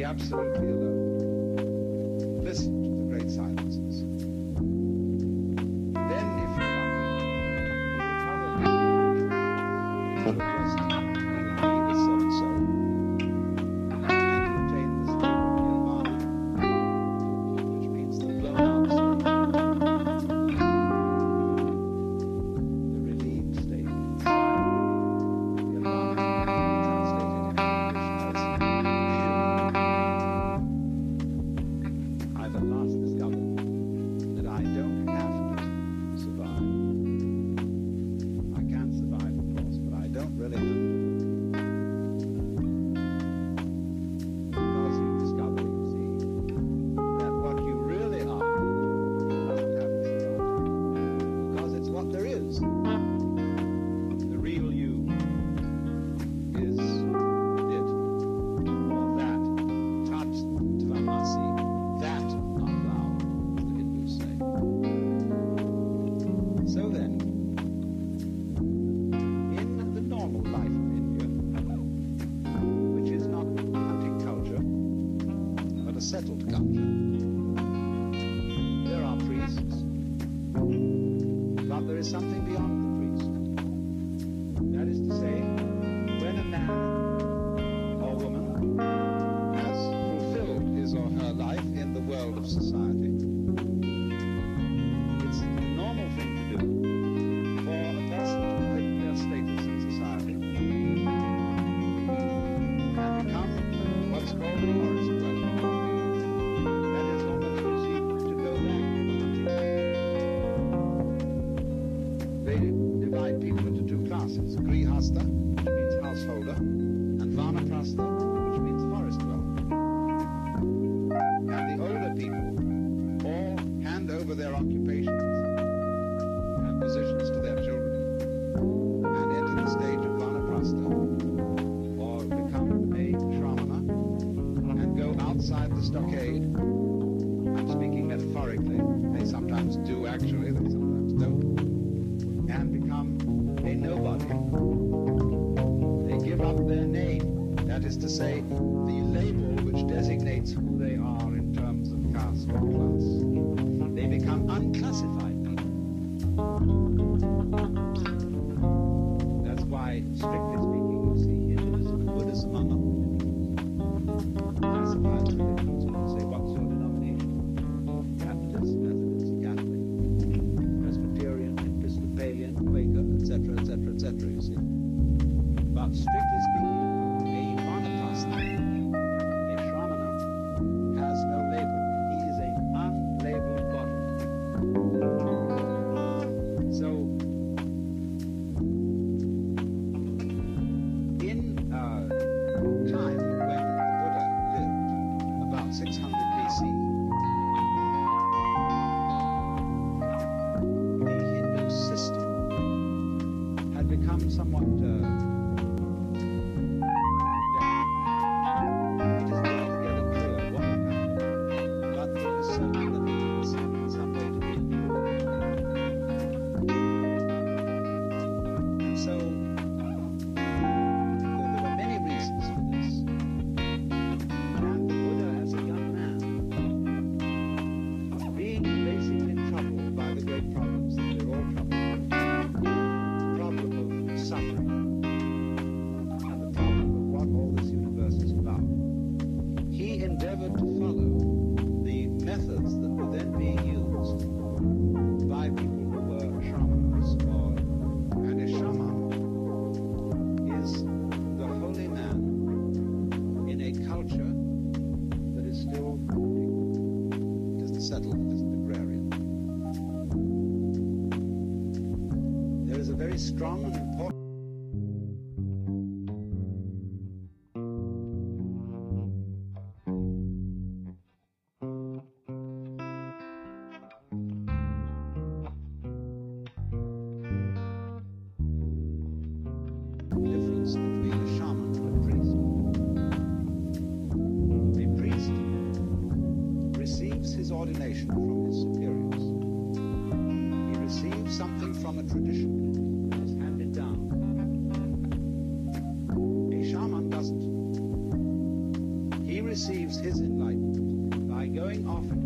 be absolutely alone. Listen to the great silences. Then, if you're lucky, you just be with so-and-so and obtain the state of nirvana, which means the blown-out state, the relieved state. Nirvana, translated in English as I've at last discovered that I don't have to survive. I can survive, of course, but I don't really have to. Because you discover, you see, that what you really are doesn't have to survive. Because it's what there is. The real you is it, or that, tat tvamasi, that art thou, as the Hindus say. So then, in the normal life of India, which is not a hunting culture, but a settled culture, there are priests, but there is something beyond the priest. That is to say, when a man or woman has fulfilled his or her life in the world of society, it's the normal thing to do for a person to quit their status in society and become what's called a forest dweller. That is almost easy to go back to the hunting. They divide people into two classes: grihastha, which means householder, and vanaprastha, which means forest dweller. And the older people all hand over their occupations and positions to their children and enter the stage of vanaprastha, or become a shramana and go outside the stockade. I'm speaking metaphorically. They sometimes do actually, they sometimes don't. And become a nobody. They give up their name, that is to say, the label which designates who they are in terms of caste or class. They become unclassified people. That's why, strictly speaking, you see Hinduism and Buddhism are not religions. Classified religions, when you say, what's your denomination? Baptist, Methodist, Catholic, Presbyterian, Episcopalian, Quaker, etc., etc., etc., you see. But strictly speaking, a vanaprastha, a shramana, has no label. He is an unlabeled body. So, in time when the Buddha lived, about 600 BC, the Hindu system had become somewhat it isn't altogether clear what had happened, but it is certain that it was in some way to be. And so there were many reasons for this. And the Buddha, as a young man, being basically troubled by the great problems that we're all troubled with, the problem of suffering, and the problem of what all this universe is about, he endeavored to follow the methods that were then being used by people who were shamans, and a shaman is the holy man in a culture that is still hunting. It isn't settled, it isn't agrarian. There is a very strong and important difference between a shaman and a priest. A priest receives his ordination from his superiors. He receives something from a tradition that is handed down. going off into